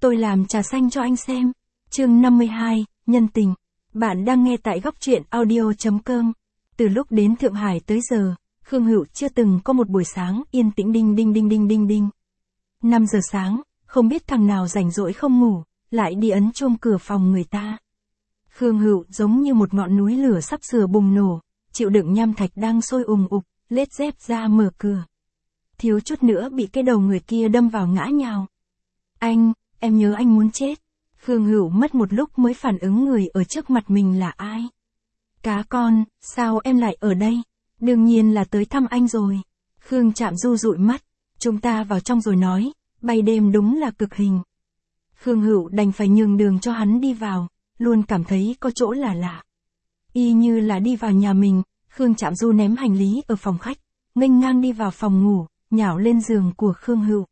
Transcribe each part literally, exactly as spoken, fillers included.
tôi làm trà xanh cho anh xem. Chương năm mươi hai, nhân tình. Bạn đang nghe tại góc truyện audio chấm com. Từ lúc đến Thượng Hải tới giờ, Khương Hữu chưa từng có một buổi sáng yên tĩnh đinh đinh đinh đinh đinh đinh. năm giờ sáng, không biết thằng nào rảnh rỗi không ngủ, lại đi ấn chuông cửa phòng người ta. Khương Hữu giống như một ngọn núi lửa sắp sửa bùng nổ, chịu đựng nham thạch đang sôi ùng ục, lết dép ra mở cửa. Thiếu chút nữa bị cái đầu người kia đâm vào ngã nhào. Anh, em nhớ anh muốn chết. Khương Hữu mất một lúc mới phản ứng người ở trước mặt mình là ai. Cá con, sao em lại ở đây? Đương nhiên là tới thăm anh rồi. Khương Trạm Du dụi mắt, chúng ta vào trong rồi nói, bay đêm đúng là cực hình. Khương Hữu đành phải nhường đường cho hắn đi vào, luôn cảm thấy có chỗ là lạ. Y như là đi vào nhà mình, Khương Trạm Du ném hành lý ở phòng khách, nghênh ngang đi vào phòng ngủ, nhào lên giường của Khương Hữu.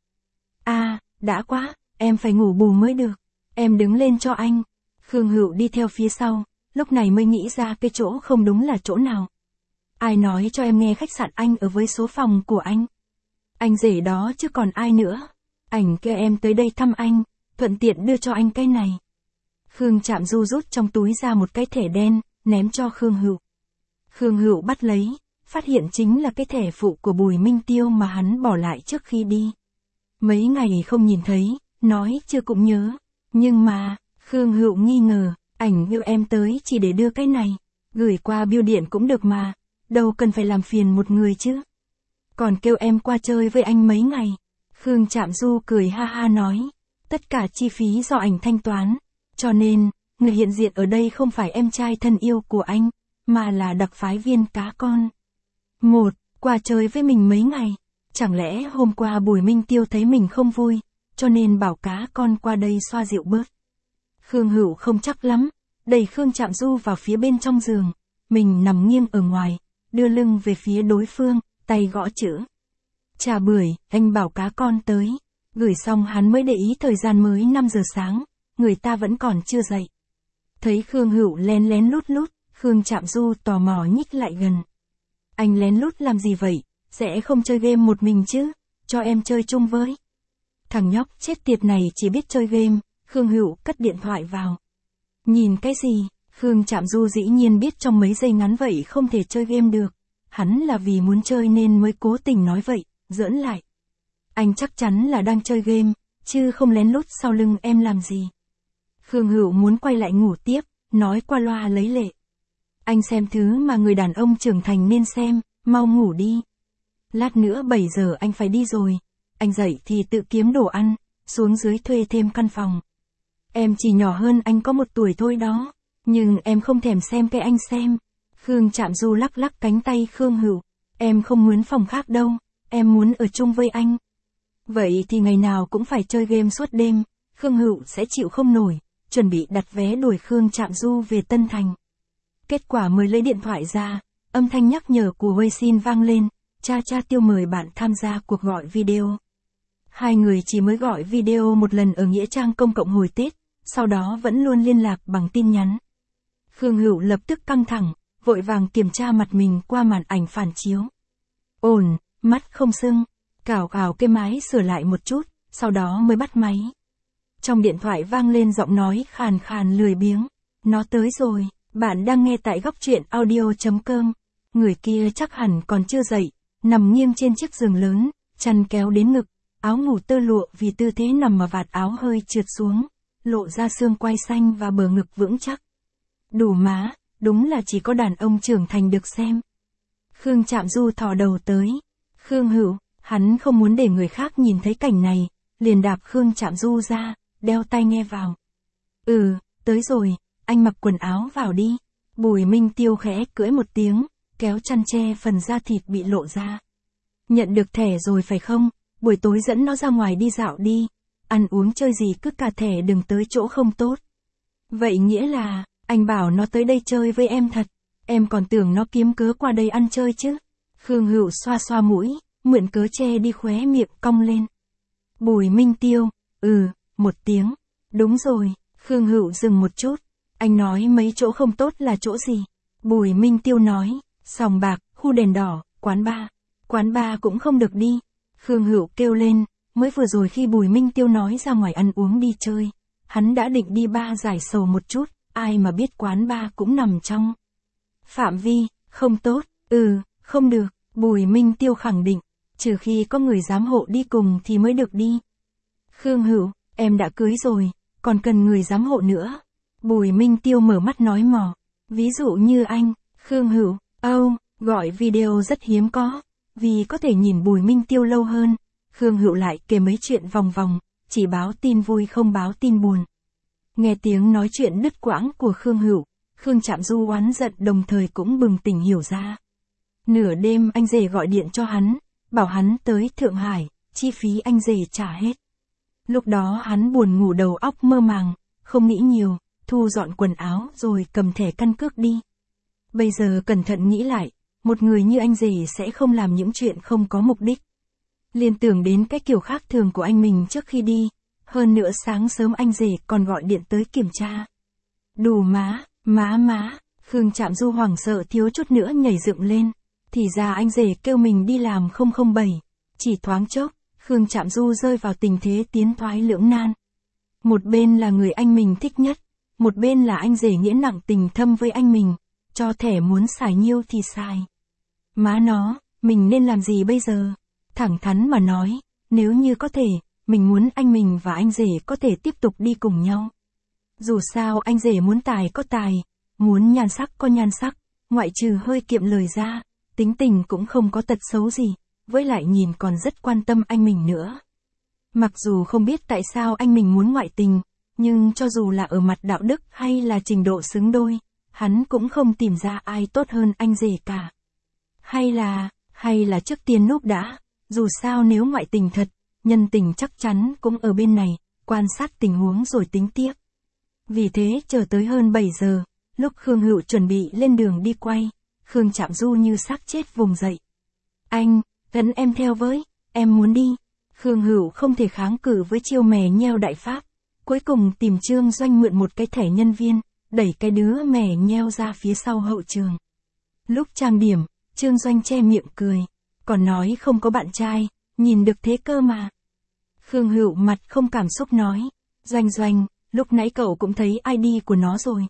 À, đã quá, em phải ngủ bù mới được. Em đứng lên cho anh. Khương Hữu đi theo phía sau, lúc này mới nghĩ ra cái chỗ không đúng là chỗ nào. Ai nói cho em nghe khách sạn anh ở với số phòng của anh? Anh rể đó chứ còn ai nữa. Ảnh kêu em tới đây thăm anh, thuận tiện đưa cho anh cái này. Khương Trạm Du rút trong túi ra một cái thẻ đen, ném cho Khương Hữu. Khương Hữu bắt lấy, phát hiện chính là cái thẻ phụ của Bùi Minh Tiêu mà hắn bỏ lại trước khi đi. Mấy ngày không nhìn thấy, nói chưa cũng nhớ. Nhưng mà, Khương Hữu nghi ngờ, ảnh yêu em tới chỉ để đưa cái này, gửi qua bưu điện cũng được mà, đâu cần phải làm phiền một người chứ. Còn kêu em qua chơi với anh mấy ngày. Khương Trạm Du cười ha ha nói, tất cả chi phí do ảnh thanh toán, cho nên, người hiện diện ở đây không phải em trai thân yêu của anh, mà là đặc phái viên cá con. Một, qua chơi với mình mấy ngày, chẳng lẽ hôm qua Bùi Minh Tiêu thấy mình không vui, cho nên bảo cá con qua đây xoa dịu bớt. Khương Hữu không chắc lắm, đẩy Khương Trạm Du vào phía bên trong giường, mình nằm nghiêng ở ngoài, đưa lưng về phía đối phương, tay gõ chữ. Trà bưởi, anh bảo cá con tới. Gửi xong hắn mới để ý thời gian mới năm giờ sáng, người ta vẫn còn chưa dậy. Thấy Khương Hữu lén lén lút lút, Khương Trạm Du tò mò nhích lại gần. Anh lén lút làm gì vậy? Sẽ không chơi game một mình chứ? Cho em chơi chung với. Thằng nhóc chết tiệt này chỉ biết chơi game. Khương Hữu cất điện thoại vào. Nhìn cái gì? Khương Trạm Du dĩ nhiên biết trong mấy giây ngắn vậy không thể chơi game được. Hắn là vì muốn chơi nên mới cố tình nói vậy, giỡn lại. Anh chắc chắn là đang chơi game, chứ không lén lút sau lưng em làm gì. Khương Hữu muốn quay lại ngủ tiếp, nói qua loa lấy lệ. Anh xem thứ mà người đàn ông trưởng thành nên xem, mau ngủ đi. Lát nữa bảy giờ anh phải đi rồi. Anh dậy thì tự kiếm đồ ăn, xuống dưới thuê thêm căn phòng. Em chỉ nhỏ hơn anh có một tuổi thôi đó, nhưng em không thèm xem cái anh xem. Khương Trạm Du lắc lắc cánh tay Khương Hữu. Em không muốn phòng khác đâu, em muốn ở chung với anh. Vậy thì ngày nào cũng phải chơi game suốt đêm, Khương Hữu sẽ chịu không nổi, chuẩn bị đặt vé đuổi Khương Trạm Du về Tân Thành. Kết quả mới lấy điện thoại ra, âm thanh nhắc nhở của Weixin vang lên, cha cha Tiêu mời bạn tham gia cuộc gọi video. Hai người chỉ mới gọi video một lần ở nghĩa trang công cộng hồi Tết, sau đó vẫn luôn liên lạc bằng tin nhắn. Khương Hữu lập tức căng thẳng, vội vàng kiểm tra mặt mình qua màn ảnh phản chiếu. Ổn, mắt không sưng, cào cào cái máy sửa lại một chút, sau đó mới bắt máy. Trong điện thoại vang lên giọng nói khàn khàn lười biếng. Nó tới rồi, bạn đang nghe tại góc truyện audio chấm com. Người kia chắc hẳn còn chưa dậy, nằm nghiêng trên chiếc giường lớn, chăn kéo đến ngực, áo ngủ tơ lụa vì tư thế nằm mà vạt áo hơi trượt xuống, lộ ra xương quai xanh và bờ ngực vững chắc. Đủ má, đúng là chỉ có đàn ông trưởng thành được xem. Khương Trạm Du thò đầu tới. Khương Hữu, hắn không muốn để người khác nhìn thấy cảnh này, liền đạp Khương Trạm Du ra, đeo tai nghe vào. Ừ, tới rồi, anh mặc quần áo vào đi. Bùi Minh Tiêu khẽ cưỡi một tiếng, kéo chăn che phần da thịt bị lộ ra. Nhận được thẻ rồi phải không? Buổi tối dẫn nó ra ngoài đi dạo đi. Ăn uống chơi gì cứ cả thẻ đừng tới chỗ không tốt. Vậy nghĩa là, anh bảo nó tới đây chơi với em thật. Em còn tưởng nó kiếm cớ qua đây ăn chơi chứ. Khương Hữu xoa xoa mũi, mượn cớ che đi khóe miệng cong lên. Bùi Minh Tiêu, ừ, một tiếng. Đúng rồi, Khương Hữu dừng một chút. Anh nói mấy chỗ không tốt là chỗ gì? Bùi Minh Tiêu nói, sòng bạc, khu đèn đỏ, quán bar. Quán bar cũng không được đi. Khương Hữu kêu lên, Mới vừa rồi khi Bùi Minh Tiêu nói ra ngoài ăn uống đi chơi, hắn đã định đi ba giải sầu một chút, ai mà biết quán ba cũng nằm trong phạm vi, không tốt, ừ, không được, Bùi Minh Tiêu khẳng định, trừ khi có người giám hộ đi cùng thì mới được đi. Khương Hữu, em đã cưới rồi, còn cần người giám hộ nữa. Bùi Minh Tiêu mở mắt nói mò, ví dụ như anh, Khương Hữu, âu, gọi video rất hiếm có, vì có thể nhìn Bùi Minh Tiêu lâu hơn. Khương Hữu lại kể mấy chuyện vòng vòng, chỉ báo tin vui không báo tin buồn. Nghe tiếng nói chuyện đứt quãng của Khương Hữu, Khương Trạm Du oán giận đồng thời cũng bừng tỉnh hiểu ra. Nửa đêm anh rể gọi điện cho hắn, bảo hắn tới Thượng Hải, chi phí anh rể trả hết. Lúc đó hắn buồn ngủ đầu óc mơ màng, không nghĩ nhiều, thu dọn quần áo rồi cầm thẻ căn cước đi. Bây giờ cẩn thận nghĩ lại, một người như anh rể sẽ không làm những chuyện không có mục đích. Liên tưởng đến cái kiểu khác thường của anh mình trước khi đi, hơn nữa sáng sớm anh rể còn gọi điện tới kiểm tra. Đủ má, má má, Khương Trạm Du hoảng sợ thiếu chút nữa nhảy dựng lên, thì ra anh rể kêu mình đi làm không không bảy, chỉ thoáng chốc, Khương Trạm Du rơi vào tình thế tiến thoái lưỡng nan. Một bên là người anh mình thích nhất, một bên là anh rể nghĩa nặng tình thâm với anh mình, cho thẻ muốn xài nhiêu thì xài. Má nó, mình nên làm gì bây giờ? Thẳng thắn mà nói, nếu như có thể, mình muốn anh mình và anh rể có thể tiếp tục đi cùng nhau. Dù sao anh rể muốn tài có tài, muốn nhan sắc có nhan sắc, ngoại trừ hơi kiệm lời ra, tính tình cũng không có tật xấu gì, với lại nhìn còn rất quan tâm anh mình nữa. Mặc dù không biết tại sao anh mình muốn ngoại tình, nhưng cho dù là ở mặt đạo đức hay là trình độ xứng đôi, hắn cũng không tìm ra ai tốt hơn anh rể cả. Hay là, hay là trước tiên núp đã, dù sao nếu ngoại tình thật, nhân tình chắc chắn cũng ở bên này, quan sát tình huống rồi tính tiếp. Vì thế chờ tới hơn bảy giờ, lúc Khương Hữu chuẩn bị lên đường đi quay, Khương Trạm Du như xác chết vùng dậy. Anh, dẫn em theo với, em muốn đi. Khương Hữu không thể kháng cự với chiêu mè nheo đại pháp, cuối cùng tìm Trương Doanh mượn một cái thẻ nhân viên, đẩy cái đứa mè nheo ra phía sau hậu trường. Lúc trang điểm, Trương Doanh che miệng cười, còn nói không có bạn trai, nhìn được thế cơ mà. Khương Hữu mặt không cảm xúc nói, Doanh Doanh, lúc nãy cậu cũng thấy i đê của nó rồi.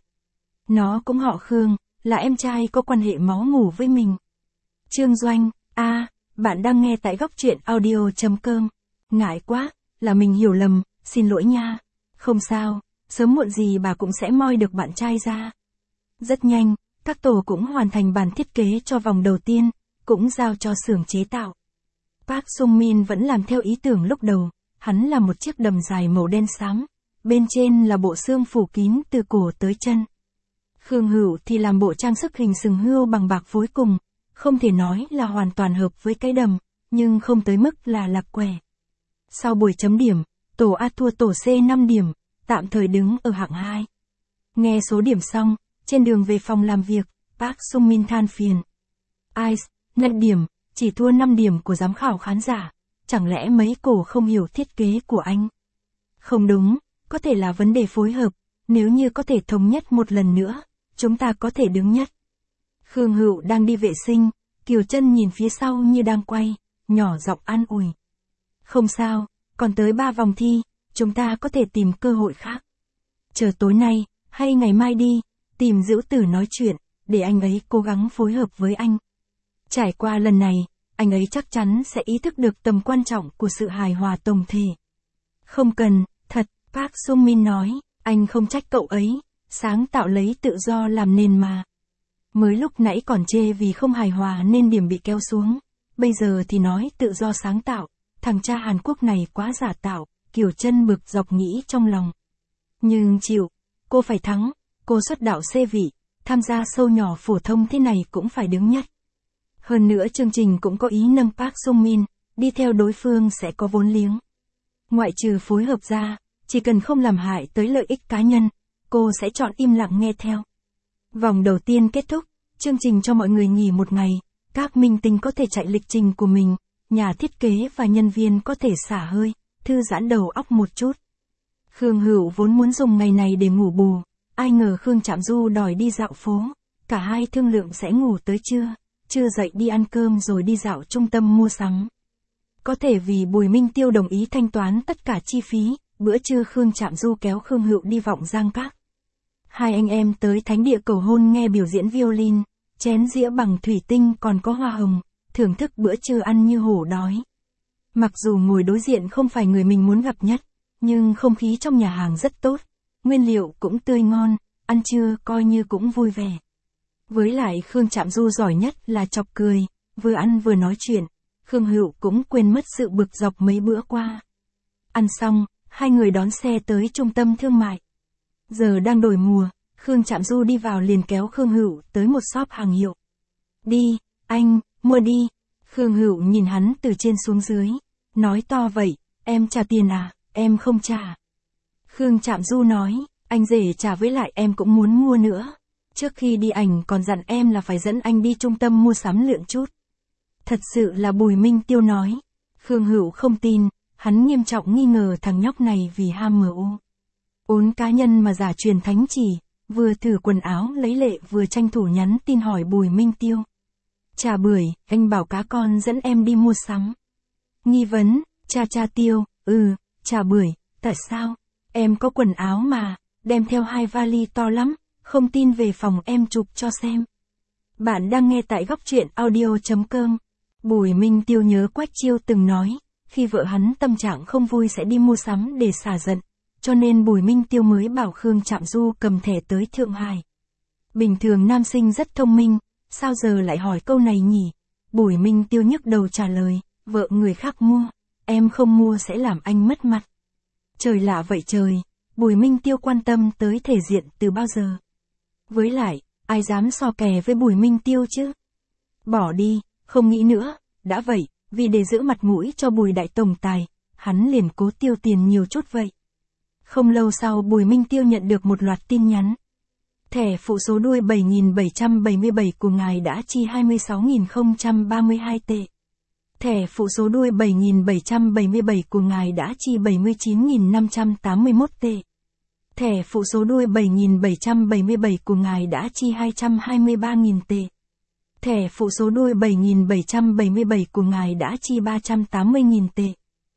Nó cũng họ Khương, là em trai có quan hệ máu mủ với mình. Trương Doanh, a, à, bạn đang nghe tại góc truyện audio.com. Ngại quá, là mình hiểu lầm, xin lỗi nha. Không sao, sớm muộn gì bà cũng sẽ moi được bạn trai ra. Rất nhanh, các tổ cũng hoàn thành bản thiết kế cho vòng đầu tiên, cũng giao cho xưởng chế tạo. Park Sung Min vẫn làm theo ý tưởng lúc đầu, hắn là một chiếc đầm dài màu đen xám, bên trên là bộ xương phủ kín từ cổ tới chân. Khương Hữu thì làm bộ trang sức hình sừng hươu bằng bạc phối cùng, không thể nói là hoàn toàn hợp với cái đầm, nhưng không tới mức là lạc quẻ. Sau buổi chấm điểm, tổ A thua tổ C năm điểm, tạm thời đứng ở hạng hai. Nghe số điểm xong, trên đường về phòng làm việc, Park Sung Min than phiền. Ice, nhận điểm, chỉ thua năm điểm của giám khảo khán giả, chẳng lẽ mấy cổ không hiểu thiết kế của anh? Không đúng, có thể là vấn đề phối hợp, nếu như có thể thống nhất một lần nữa, chúng ta có thể đứng nhất. Khương Hữu đang đi vệ sinh, Kiều Trân nhìn phía sau như đang quay, nhỏ giọng an ủi. Không sao, còn tới ba vòng thi, chúng ta có thể tìm cơ hội khác. Chờ tối nay, hay ngày mai đi, tìm Dữu Tử nói chuyện, để anh ấy cố gắng phối hợp với anh. Trải qua lần này, anh ấy chắc chắn sẽ ý thức được tầm quan trọng của sự hài hòa tổng thể. Không cần, thật, Park Sung Min nói, anh không trách cậu ấy, sáng tạo lấy tự do làm nền mà. Mới lúc nãy còn chê vì không hài hòa nên điểm bị kéo xuống, bây giờ thì nói tự do sáng tạo, thằng cha Hàn Quốc này quá giả tạo, Kiều Trân bực dọc nghĩ trong lòng. Nhưng chịu, cô phải thắng, cô xuất đạo C vị, tham gia show nhỏ phổ thông thế này cũng phải đứng nhất. Hơn nữa chương trình cũng có ý nâng Park Sung Min, đi theo đối phương sẽ có vốn liếng. Ngoại trừ phối hợp ra, chỉ cần không làm hại tới lợi ích cá nhân, cô sẽ chọn im lặng nghe theo. Vòng đầu tiên kết thúc, chương trình cho mọi người nghỉ một ngày, các minh tinh có thể chạy lịch trình của mình, nhà thiết kế và nhân viên có thể xả hơi, thư giãn đầu óc một chút. Khương Hữu vốn muốn dùng ngày này để ngủ bù, ai ngờ Khương Trạm Du đòi đi dạo phố, cả hai thương lượng sẽ ngủ tới trưa, trưa dậy đi ăn cơm rồi đi dạo trung tâm mua sắm. Có thể vì Bùi Minh Tiêu đồng ý thanh toán tất cả chi phí, bữa trưa Khương Trạm Du kéo Khương Hựu đi vọng Giang Các. Hai anh em tới thánh địa cầu hôn nghe biểu diễn violin, chén dĩa bằng thủy tinh còn có hoa hồng, thưởng thức bữa trưa ăn như hổ đói. Mặc dù ngồi đối diện không phải người mình muốn gặp nhất, nhưng không khí trong nhà hàng rất tốt, nguyên liệu cũng tươi ngon, ăn trưa coi như cũng vui vẻ. Với lại Khương Trạm Du giỏi nhất là chọc cười, vừa ăn vừa nói chuyện, Khương Hựu cũng quên mất sự bực dọc mấy bữa qua. Ăn xong, hai người đón xe tới trung tâm thương mại. Giờ đang đổi mùa, Khương Trạm Du đi vào liền kéo Khương Hựu tới một shop hàng hiệu. Đi, anh, mua đi. Khương Hựu nhìn hắn từ trên xuống dưới, nói to vậy, em trả tiền à, em không trả. Khương Trạm Du nói, anh rể trả với lại em cũng muốn mua nữa. Trước khi đi ảnh còn dặn em là phải dẫn anh đi trung tâm mua sắm lượn chút. Thật sự là Bùi Minh Tiêu nói. Khương Hựu không tin, hắn nghiêm trọng nghi ngờ thằng nhóc này vì ham mưu. Ốn cá nhân mà giả truyền thánh chỉ, vừa thử quần áo lấy lệ vừa tranh thủ nhắn tin hỏi Bùi Minh Tiêu. Chà bưởi, anh bảo cá con dẫn em đi mua sắm. Nghi vấn, cha cha Tiêu, ừ, chà bưởi, tại sao? Em có quần áo mà, đem theo hai vali to lắm, không tin về phòng em chụp cho xem. Bạn đang nghe tại góc truyện audio chấm com. Bùi Minh Tiêu nhớ Quách Chiêu từng nói, khi vợ hắn tâm trạng không vui sẽ đi mua sắm để xả giận, cho nên Bùi Minh Tiêu mới bảo Khương Trạm Du cầm thẻ tới Thượng Hải. Bình thường nam sinh rất thông minh, sao giờ lại hỏi câu này nhỉ? Bùi Minh Tiêu nhức đầu trả lời, vợ người khác mua, em không mua sẽ làm anh mất mặt. Trời lạ vậy trời, Bùi Minh Tiêu quan tâm tới thể diện từ bao giờ? Với lại, ai dám so kè với Bùi Minh Tiêu chứ? Bỏ đi, không nghĩ nữa, đã vậy, vì để giữ mặt mũi cho Bùi đại tổng tài, hắn liền cố tiêu tiền nhiều chút vậy. Không lâu sau Bùi Minh Tiêu nhận được một loạt tin nhắn. Thẻ phụ số đuôi bảy nghìn bảy trăm bảy mươi bảy của ngài đã chi hai mươi sáu nghìn không trăm ba mươi hai tệ. Thẻ phụ số đuôi bảy nghìn bảy trăm bảy mươi bảy của ngài đã chi bảy mươi chín nghìn năm trăm tám mươi mốt tệ. Thẻ phụ số đuôi bảy nghìn bảy trăm bảy mươi bảy của ngài đã chi hai trăm hai mươi ba nghìn tệ. Thẻ phụ số đuôi bảy nghìn bảy trăm bảy mươi bảy của ngài đã chi ba trăm tám mươi nghìn tệ.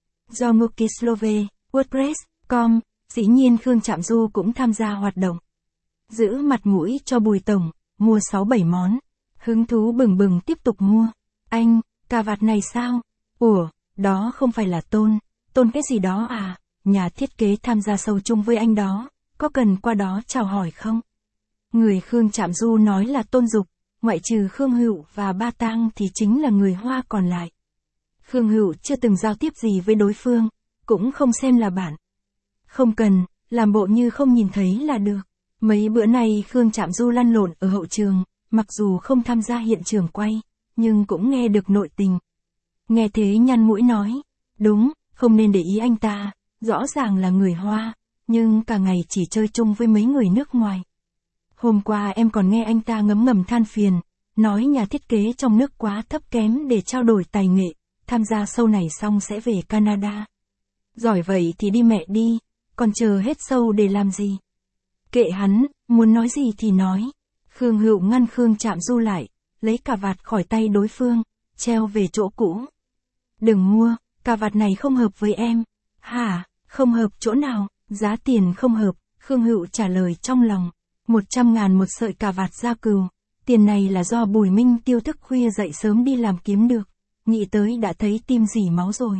Do Mukislove, WordPress, com, dĩ nhiên Khương Trạm Du cũng tham gia hoạt động. Giữ mặt mũi cho Bùi tổng, mua sáu bảy món. Hứng thú bừng bừng tiếp tục mua. Anh, cà vạt này sao? Ủa, đó không phải là Tôn, Tôn cái gì đó à? Nhà thiết kế tham gia sâu chung với anh đó, có cần qua đó chào hỏi không? Người Khương Trạm Du nói là Tôn Dục, ngoại trừ Khương Hựu và Ba Tang thì chính là người Hoa còn lại. Khương Hựu chưa từng giao tiếp gì với đối phương, cũng không xem là bạn. Không cần, làm bộ như không nhìn thấy là được. Mấy bữa nay Khương Trạm Du lăn lộn ở hậu trường, mặc dù không tham gia hiện trường quay, nhưng cũng nghe được nội tình. Nghe thế nhăn mũi nói, đúng, không nên để ý anh ta, rõ ràng là người Hoa, nhưng cả ngày chỉ chơi chung với mấy người nước ngoài. Hôm qua em còn nghe anh ta ngấm ngầm than phiền, nói nhà thiết kế trong nước quá thấp kém để trao đổi tài nghệ, tham gia show này xong sẽ về Canada. Giỏi vậy thì đi mẹ đi, còn chờ hết show để làm gì? Kệ hắn, muốn nói gì thì nói. Khương Hựu ngăn Khương Trạm Du lại, lấy cà vạt khỏi tay đối phương, treo về chỗ cũ. Đừng mua, cà vạt này không hợp với em. Hả, không hợp chỗ nào, giá tiền không hợp, Khương Hựu trả lời trong lòng. Một trăm ngàn một sợi cà vạt da cừu, tiền này là do Bùi Minh Tiêu thức khuya dậy sớm đi làm kiếm được, nghĩ tới đã thấy tim rỉ máu rồi.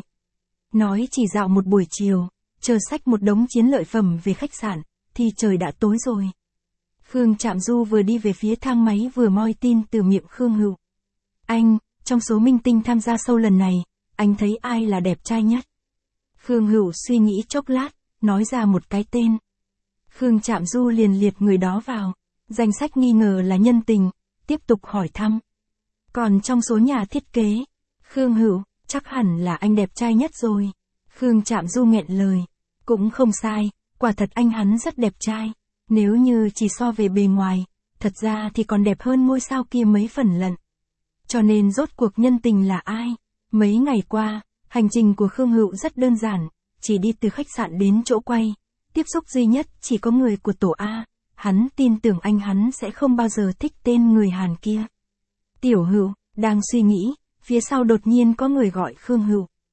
Nói chỉ dạo một buổi chiều, chờ xách một đống chiến lợi phẩm về khách sạn, thì trời đã tối rồi. Khương Trạm Du vừa đi về phía thang máy vừa moi tin từ miệng Khương Hựu. Anh, trong số minh tinh tham gia show lần này, anh thấy ai là đẹp trai nhất? Khương Hựu suy nghĩ chốc lát, nói ra một cái tên. Khương Trạm Du liền liệt người đó vào, danh sách nghi ngờ là nhân tình, tiếp tục hỏi thăm. Còn trong số nhà thiết kế, Khương Hựu, chắc hẳn là anh đẹp trai nhất rồi. Khương Trạm Du nghẹn lời, cũng không sai, quả thật anh hắn rất đẹp trai, nếu như chỉ so về bề ngoài, thật ra thì còn đẹp hơn ngôi sao kia mấy phần lận. Cho nên rốt cuộc nhân tình là ai? Mấy ngày qua, hành trình của Khương Hựu rất đơn giản, chỉ đi từ khách sạn đến chỗ quay. Tiếp xúc duy nhất chỉ có người của tổ A, hắn tin tưởng anh hắn sẽ không bao giờ thích tên người Hàn kia. Tiểu Hựu, đang suy nghĩ, phía sau đột nhiên có người gọi Khương Hựu.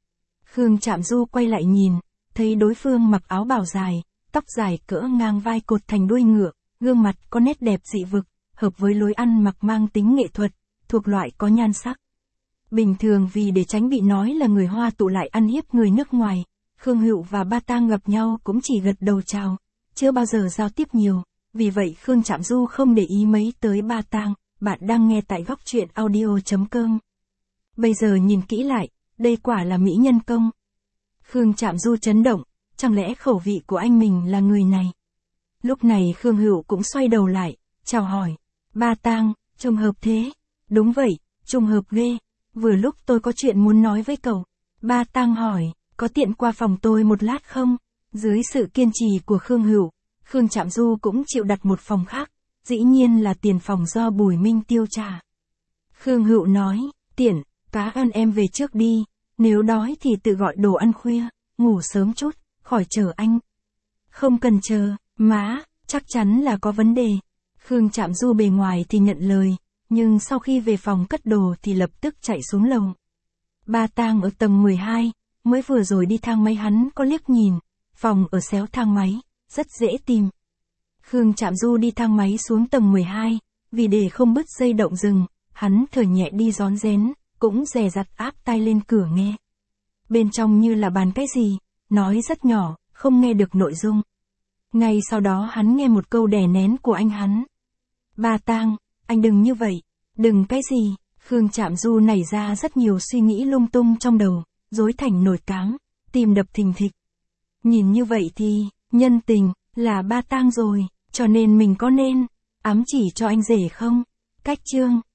Khương Trạm Du quay lại nhìn, thấy đối phương mặc áo bào dài, tóc dài cỡ ngang vai cột thành đuôi ngựa, gương mặt có nét đẹp dị vực, hợp với lối ăn mặc mang tính nghệ thuật, thuộc loại có nhan sắc. Bình thường vì để tránh bị nói là người Hoa tụ lại ăn hiếp người nước ngoài, Khương Hựu và Ba Tang gặp nhau cũng chỉ gật đầu chào, chưa bao giờ giao tiếp nhiều, vì vậy Khương Trạm Du không để ý mấy tới Ba Tang. Bạn đang nghe tại góc truyện audio chấm com. Bây giờ nhìn kỹ lại, đây quả là mỹ nhân công. Khương Trạm Du chấn động, chẳng lẽ khẩu vị của anh mình là người này? Lúc này Khương Hựu cũng xoay đầu lại, chào hỏi. Ba Tang, trùng hợp thế. Đúng vậy, trùng hợp ghê. Vừa lúc tôi có chuyện muốn nói với cậu. Ba Tang hỏi, có tiện qua phòng tôi một lát không? Dưới sự kiên trì của Khương Hựu, Khương Trạm Du cũng chịu đặt một phòng khác, dĩ nhiên là tiền phòng do Bùi Minh Tiêu trả. Khương Hựu nói, tiện, cá ăn em về trước đi, nếu đói thì tự gọi đồ ăn khuya, ngủ sớm chút, khỏi chờ anh. Không cần chờ, má, chắc chắn là có vấn đề. Khương Trạm Du bề ngoài thì nhận lời, nhưng sau khi về phòng cất đồ thì lập tức chạy xuống lầu. Ba Tang ở tầng mười hai, mới vừa rồi đi thang máy hắn có liếc nhìn, phòng ở xéo thang máy, rất dễ tìm. Khương Trạm Du đi thang máy xuống tầng mười hai, vì để không bứt dây động rừng, hắn thở nhẹ đi rón rén, cũng dè dặt áp tai lên cửa nghe. Bên trong như là bàn cái gì, nói rất nhỏ, không nghe được nội dung. Ngay sau đó hắn nghe một câu đè nén của anh hắn. Ba Tang, anh đừng như vậy, đừng cái gì. Khương Trạm Du nảy ra rất nhiều suy nghĩ lung tung trong đầu, rối thành nồi cám, tim đập thình thịch. Nhìn như vậy thì, nhân tình, là Ba Tang rồi, cho nên mình có nên ám chỉ cho anh rể không? Cách chương